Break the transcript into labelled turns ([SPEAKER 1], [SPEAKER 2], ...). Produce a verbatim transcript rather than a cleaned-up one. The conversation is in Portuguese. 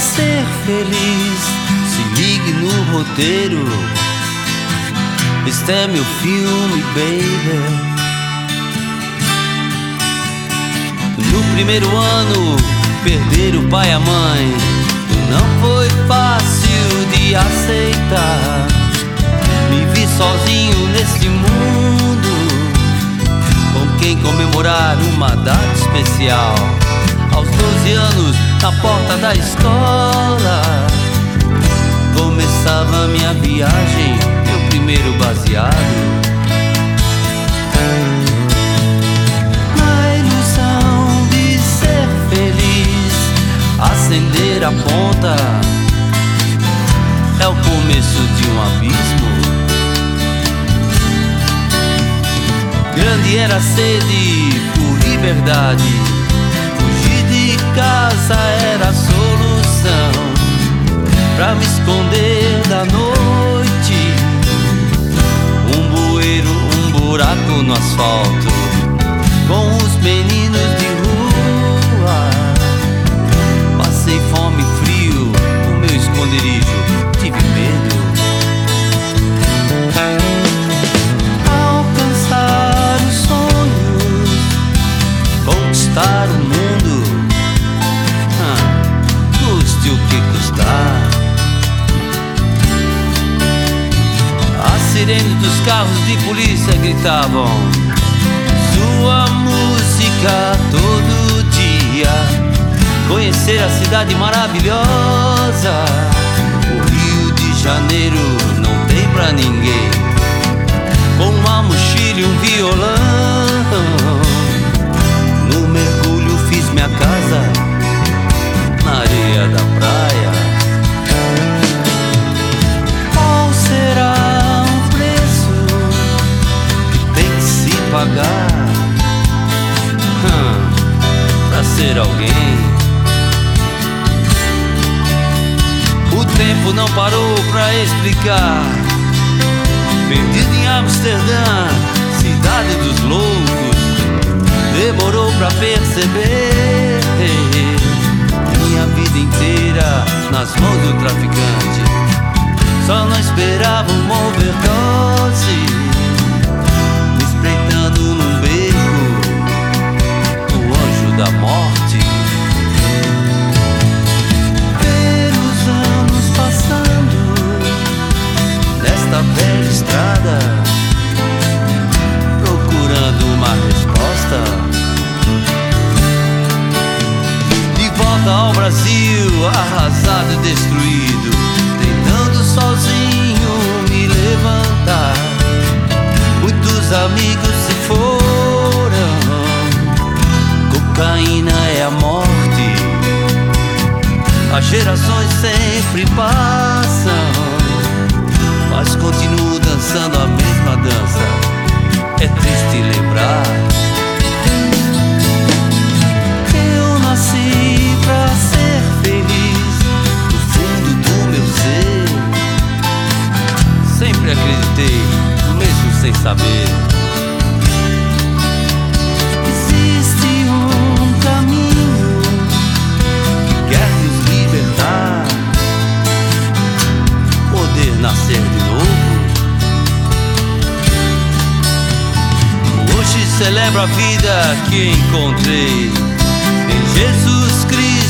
[SPEAKER 1] ser feliz, se ligue no roteiro. Este é meu filme, baby. No primeiro ano, perder o pai e a mãe não foi fácil de aceitar. Me vi sozinho nesse mundo, com quem comemorar uma data especial. Aos doze anos, na porta da escola, começava minha viagem, meu primeiro baseado. Na ilusão de ser feliz, acender a ponta é o começo de um abismo. Grande era a sede por liberdade, fugir de casa era a solução pra me esconder da noite. Um bueiro, um buraco no asfalto, com os meninos de rua. Passei fome e frio no meu esconderijo, tive medo. Alcançar os sonhos, conquistar o mundo, ah, custe o que custar. As sirenes dos carros de polícia gritavam sua música todo dia. Conhecer a cidade maravilhosa, o Rio de Janeiro não tem pra ninguém. Com uma mochila e um violão, no mergulho fiz minha casa na areia da praia. Qual será o preço que tem que se pagar hum, pra ser alguém? O tempo não parou pra explicar. Perdido em Amsterdã, cidade dos loucos, demorou pra perceber. Minha vida inteira nas mãos do traficante, só não esperava uma overdose. Me espreitando num beco, o anjo da morte. Ver os anos passando nesta velha estrada, procurando uma resposta. De volta ao Brasil, arrasado e destruído, tentando sozinho me levantar. Muitos amigos se foram, cocaína é a morte. As gerações sempre passam, mas continuo dançando a mesma dança. É triste lembrar. Eu nasci pra ser feliz, no fundo do meu ser. Sempre acreditei, mesmo sem saber. Existe um caminho que quer nos libertar, poder nascer de novo. Hoje celebro a vida que encontrei em Jesus Cristo.